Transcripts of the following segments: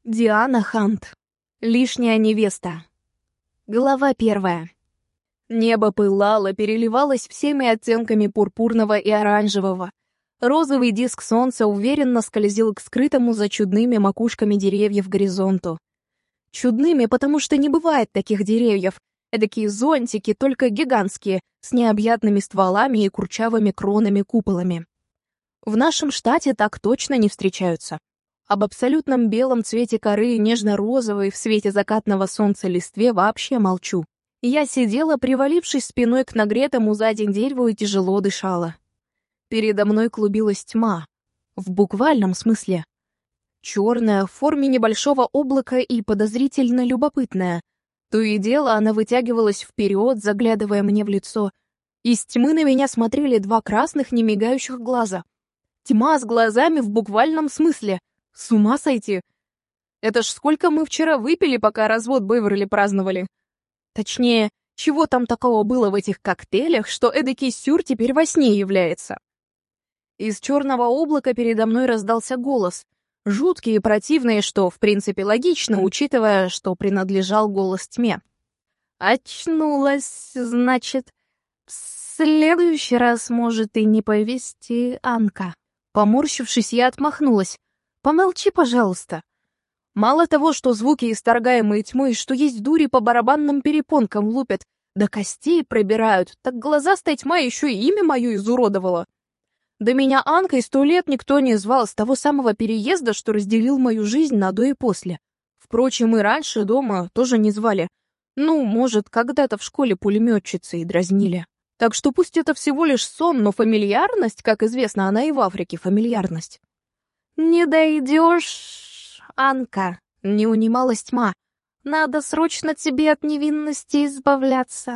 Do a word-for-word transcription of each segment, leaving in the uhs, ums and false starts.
Диана Хант. Лишняя невеста. Глава первая. Небо пылало, переливалось всеми оттенками пурпурного и оранжевого. Розовый диск солнца уверенно скользил к скрытому за чудными макушками деревьев горизонту. Чудными, потому что не бывает таких деревьев. Эдакие зонтики, только гигантские, с необъятными стволами и курчавыми кронами-куполами. В нашем штате так точно не встречаются. Об абсолютном белом цвете коры и нежно-розовой в свете закатного солнца листве вообще молчу. Я сидела, привалившись спиной к нагретому за день дереву, и тяжело дышала. Передо мной клубилась тьма. В буквальном смысле. Черная, в форме небольшого облака и подозрительно любопытная. То и дело она вытягивалась вперед, заглядывая мне в лицо. Из тьмы на меня смотрели два красных, немигающих глаза. Тьма с глазами в буквальном смысле. С ума сойти! Это ж сколько мы вчера выпили, пока развод Беверли праздновали. Точнее, чего там такого было в этих коктейлях, что эдакий сюр теперь во сне является? Из черного облака передо мной раздался голос. Жуткий и противный, что, в принципе, логично, учитывая, что принадлежал голос тьме. «Очнулась, значит. В следующий раз может и не повезти, Анка». Поморщившись, я отмахнулась. «Помолчи, пожалуйста». Мало того, что звуки, исторгаемые тьмой, что есть дури по барабанным перепонкам лупят, до костей пробирают, так глазастая тьма еще и имя мое изуродовала. Да меня Анкой сто лет никто не звал с того самого переезда, что разделил мою жизнь на до и после. Впрочем, и раньше дома тоже не звали. Ну, может, когда-то в школе пулеметчицей дразнили. Так что пусть это всего лишь сон, но фамильярность, как известно, она и в Африке фамильярность. «Не дойдешь, Анка», — не унималась тьма. «Надо срочно тебе от невинности избавляться.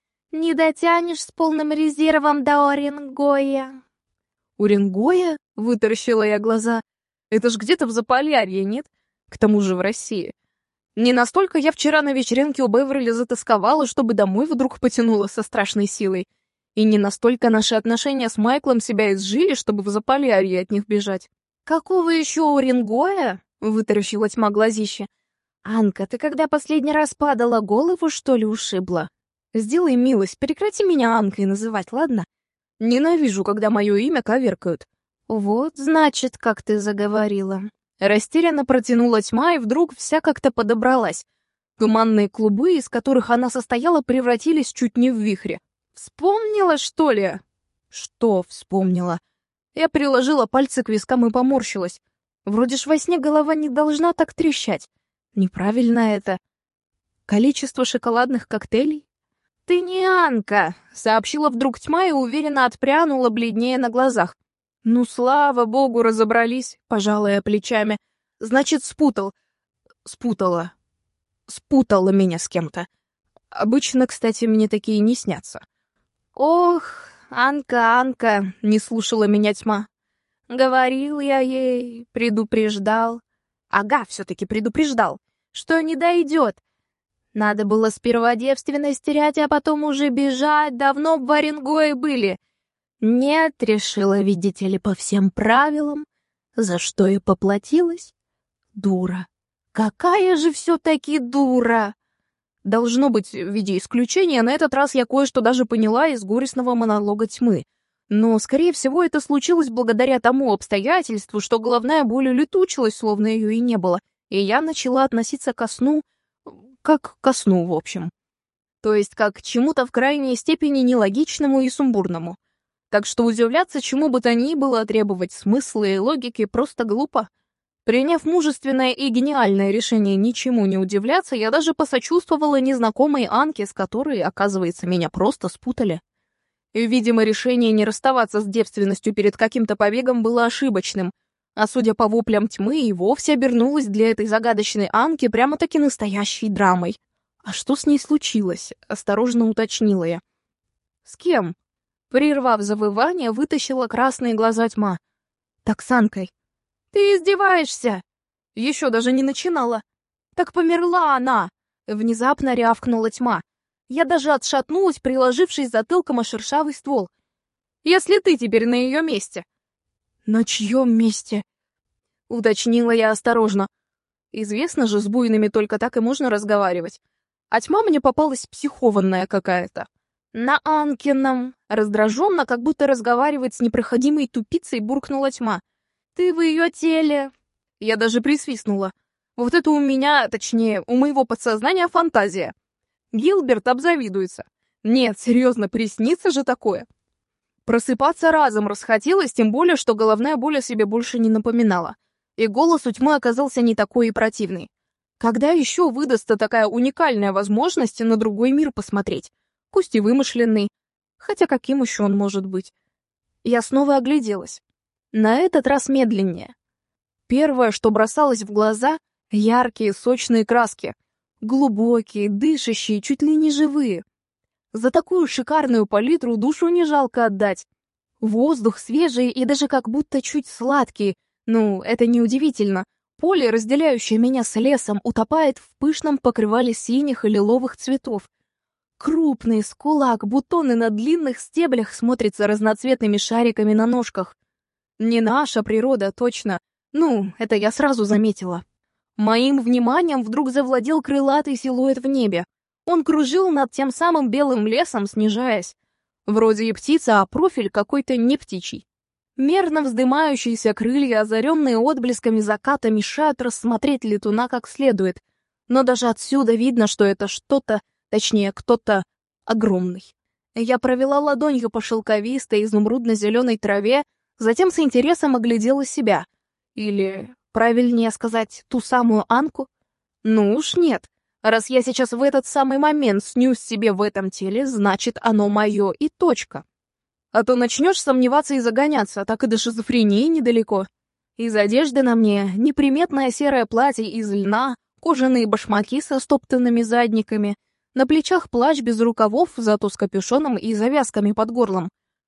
Не дотянешь с полным резервом до Оренгоя». «Уренгоя?» — вытаращила я глаза. «Это ж где-то в Заполярье, нет? К тому же в России. Не настолько я вчера на вечеринке у Беверли затасковала, чтобы домой вдруг потянула со страшной силой. И не настолько наши отношения с Майклом себя изжили, чтобы в Заполярье от них бежать». «Какого еще Уренгоя?» — вытаращила тьма глазище. «Анка, ты когда последний раз падала, голову, что ли, ушибла? Сделай милость, прекрати меня Анкой называть, ладно? Ненавижу, когда мое имя коверкают». «Вот, значит, как ты заговорила». Растерянно протянула тьма, и вдруг вся как-то подобралась. Туманные клубы, из которых она состояла, превратились чуть не в вихре. «Вспомнила, что ли?» «Что вспомнила?» Я приложила пальцы к вискам и поморщилась. Вроде ж во сне голова не должна так трещать. Неправильно это. Количество шоколадных коктейлей? «Ты не Анка», — сообщила вдруг тьма и уверенно отпрянула, бледнее на глазах. «Ну, слава богу, разобрались», — пожала я плечами. «Значит, спутал. Спутала. Спутала меня с кем-то. Обычно, кстати, мне такие не снятся». «Ох, Анка, Анка», — не слушала меня тьма. «Говорил я ей, предупреждал». «Ага, все-таки предупреждал, что не дойдет. Надо было сперва девственность терять, а потом уже бежать, давно в Оренгое были. Нет, решила, видите ли, по всем правилам, за что и поплатилась. Дура. Какая же все-таки дура!» Должно быть, в виде исключения, на этот раз я кое-что даже поняла из горестного монолога тьмы. Но, скорее всего, это случилось благодаря тому обстоятельству, что головная боль улетучилась, словно ее и не было, и я начала относиться ко сну, как ко сну, в общем. То есть как к чему-то в крайней степени нелогичному и сумбурному. Так что удивляться чему бы то ни было, требовать смысла и логики просто глупо. Приняв мужественное и гениальное решение ничему не удивляться, я даже посочувствовала незнакомой Анке, с которой, оказывается, меня просто спутали. И, видимо, решение не расставаться с девственностью перед каким-то побегом было ошибочным, а, судя по воплям тьмы, и вовсе обернулось для этой загадочной Анки прямо-таки настоящей драмой. «А что с ней случилось?» — осторожно уточнила я. «С кем?» Прервав завывание, вытащила красные глаза тьма. «Так с Анкой». «Ты издеваешься?» Еще даже не начинала. «Так померла она!» Внезапно рявкнула тьма. Я даже отшатнулась, приложившись затылком о шершавый ствол. «Если ты теперь на ее месте». «На чьем месте?» Уточнила я осторожно. Известно же, с буйными только так и можно разговаривать. А тьма мне попалась психованная какая-то. На Анкином. Раздраженно, как будто разговаривать с непроходимой тупицей, буркнула тьма. «Ты в ее теле!» Я даже присвистнула. Вот это у меня, точнее, у моего подсознания фантазия. Гилберт обзавидуется. Нет, серьезно, приснится же такое. Просыпаться разом расхотелось, тем более, что головная боль о себе больше не напоминала. И голос у тьмы оказался не такой и противный. Когда еще выдастся такая уникальная возможность на другой мир посмотреть? Пусть и вымышленный. Хотя каким еще он может быть? Я снова огляделась. На этот раз медленнее. Первое, что бросалось в глаза — яркие, сочные краски. Глубокие, дышащие, чуть ли не живые. За такую шикарную палитру душу не жалко отдать. Воздух свежий и даже как будто чуть сладкий. Ну, это неудивительно. Поле, разделяющее меня с лесом, утопает в пышном покрывале синих и лиловых цветов. Крупный, с кулак, бутоны на длинных стеблях смотрятся разноцветными шариками на ножках. Не наша природа, точно. Ну, это я сразу заметила. Моим вниманием вдруг завладел крылатый силуэт в небе. Он кружил над тем самым белым лесом, снижаясь. Вроде и птица, а профиль какой-то не птичий. Мерно вздымающиеся крылья, озаренные отблесками заката, мешают рассмотреть летуна как следует. Но даже отсюда видно, что это что-то, точнее, кто-то огромный. Я провела ладонью по шелковистой изумрудно-зеленой траве, затем с интересом оглядела себя. Или, правильнее сказать, ту самую Анку? Ну уж нет. Раз я сейчас в этот самый момент снюсь себе в этом теле, значит, оно мое и точка. А то начнешь сомневаться и загоняться, так и до шизофрении недалеко. Из одежды на мне неприметное серое платье из льна, кожаные башмаки со стоптанными задниками, на плечах плащ без рукавов, зато с капюшоном и завязками под горлом.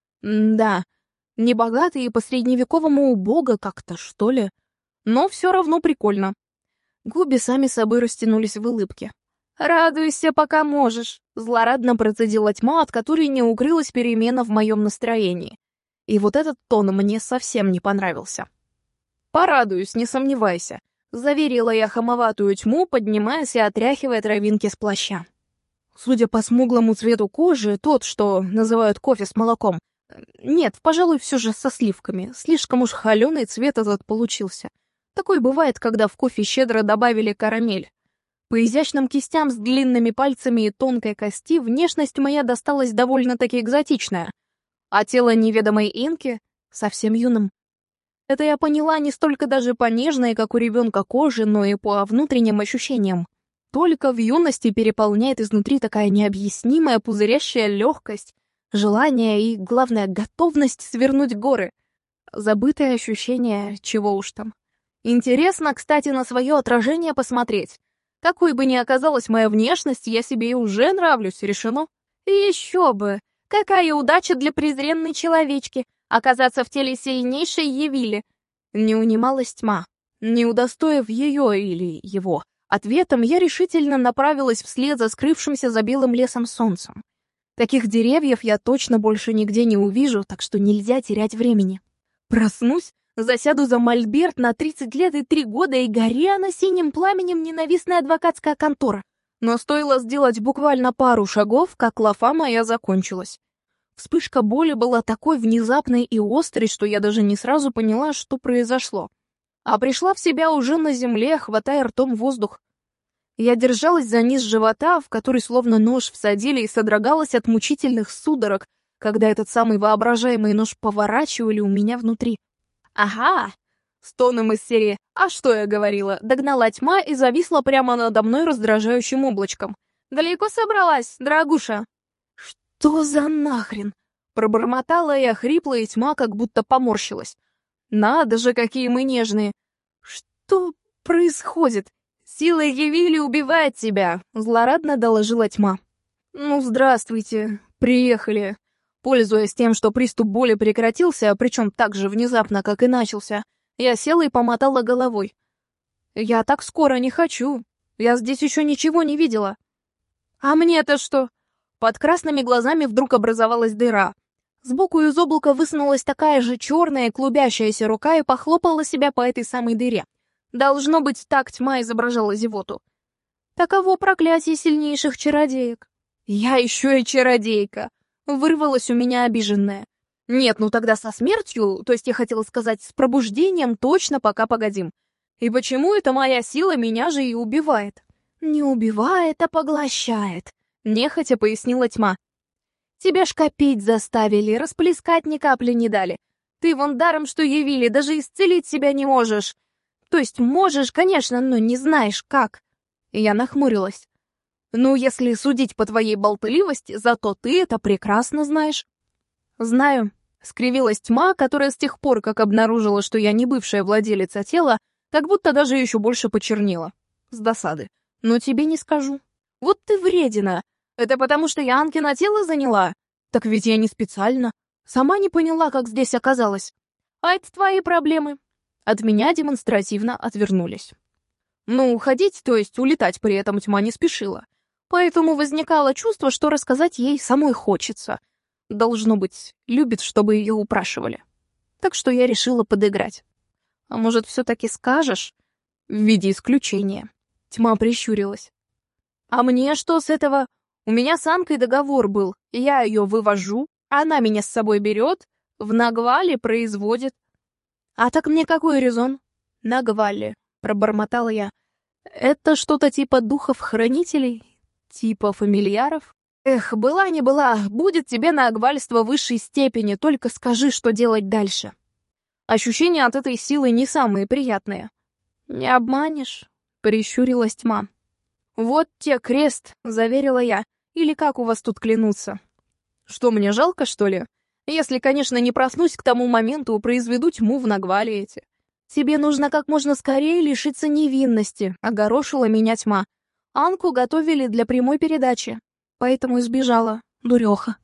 М-да, небогатый и по-средневековому убого как-то, что ли. Но все равно прикольно. Губы сами собой растянулись в улыбке. «Радуйся, пока можешь», — злорадно процедила тьма, от которой не укрылась перемена в моем настроении. И вот этот тон мне совсем не понравился. «Порадуюсь, не сомневайся», — заверила я хамоватую тьму, поднимаясь и отряхивая травинки с плаща. Судя по смуглому цвету кожи, тот, что называют кофе с молоком, нет, пожалуй, все же со сливками, слишком уж холеный цвет этот получился. Такой бывает, когда в кофе щедро добавили карамель. По изящным кистям с длинными пальцами и тонкой кости внешность моя досталась довольно-таки экзотичная, а тело неведомой инки совсем юным. Это я поняла не столько даже по нежной, как у ребенка, кожи, но и по внутренним ощущениям. Только в юности переполняет изнутри такая необъяснимая пузырящая легкость, желание и, главное, готовность свернуть горы. Забытое ощущение, чего уж там. Интересно, кстати, на свое отражение посмотреть. Какой бы ни оказалась моя внешность, я себе и уже нравлюсь, решено. И еще бы! Какая удача для презренной человечки оказаться в теле сильнейшей Явили! Не унималась тьма. Не удостоив ее или его ответом, я решительно направилась вслед за скрывшимся за белым лесом солнцем. Таких деревьев я точно больше нигде не увижу, так что нельзя терять времени. Проснусь, засяду за мольберт на тридцать лет и три года, и горя на синим пламенем ненавистная адвокатская контора. Но стоило сделать буквально пару шагов, как лафа моя закончилась. Вспышка боли была такой внезапной и острой, что я даже не сразу поняла, что произошло. А пришла в себя уже на земле, хватая ртом воздух. Я держалась за низ живота, в который словно нож всадили, и содрогалась от мучительных судорог, когда этот самый воображаемый нож поворачивали у меня внутри. «Ага!» С тоном из серии «А что я говорила?» догнала тьма и зависла прямо надо мной раздражающим облачком. «Далеко собралась, дорогуша?» «Что за нахрен?» Пробормотала я хрипло, и тьма как будто поморщилась. «Надо же, какие мы нежные!» «Что происходит? Сила Явили убивает тебя!» Злорадно доложила тьма. «Ну, здравствуйте, приехали!» Пользуясь тем, что приступ боли прекратился, причем так же внезапно, как и начался, я села и помотала головой. «Я так скоро не хочу. Я здесь еще ничего не видела». «А мне-то что?» Под красными глазами вдруг образовалась дыра. Сбоку из облака высунулась такая же черная клубящаяся рука и похлопала себя по этой самой дыре. Должно быть, так тьма изображала зевоту. Таково проклятие сильнейших чародеек. Я еще и чародейка. Вырвалась у меня обиженная. Нет, ну тогда со смертью, то есть я хотела сказать, с пробуждением точно пока погодим. И почему эта моя сила меня же и убивает? Не убивает, а поглощает, нехотя пояснила тьма. Тебя ж копить заставили, расплескать ни капли не дали. Ты вон даром, что явили, даже исцелить себя не можешь. То есть можешь, конечно, но не знаешь как. И я нахмурилась. Ну, если судить по твоей болтливости, зато ты это прекрасно знаешь. Знаю, скривилась тьма, которая с тех пор, как обнаружила, что я не бывшая владелица тела, как будто даже еще больше почернела. С досады. Но тебе не скажу. Вот ты вредина. Это потому, что я Анкино тело заняла? Так ведь я не специально. Сама не поняла, как здесь оказалась. А это твои проблемы. От меня демонстративно отвернулись. Ну, уходить, то есть улетать при этом тьма не спешила. Поэтому возникало чувство, что рассказать ей самой хочется. Должно быть, любит, чтобы ее упрашивали. Так что я решила подыграть. А может, все-таки скажешь? В виде исключения. Тьма прищурилась. А мне что с этого? У меня с Анкой договор был. Я ее вывожу, она меня с собой берет, в Нагвале производит. А так мне какой резон? Нагвале, пробормотала я. Это что-то типа духов-хранителей? Типа фамильяров? Эх, была не была, будет тебе нагвальство высшей степени, только скажи, что делать дальше. Ощущения от этой силы не самые приятные. Не обманешь, прищурилась тьма. Вот те крест, заверила я. Или как у вас тут клянутся? Что, мне жалко, что ли? Если, конечно, не проснусь к тому моменту, произведу тьму в Нагвале эти. Тебе нужно как можно скорее лишиться невинности, огорошила меня тьма. Анку готовили для прямой передачи, поэтому избежала, дуреха.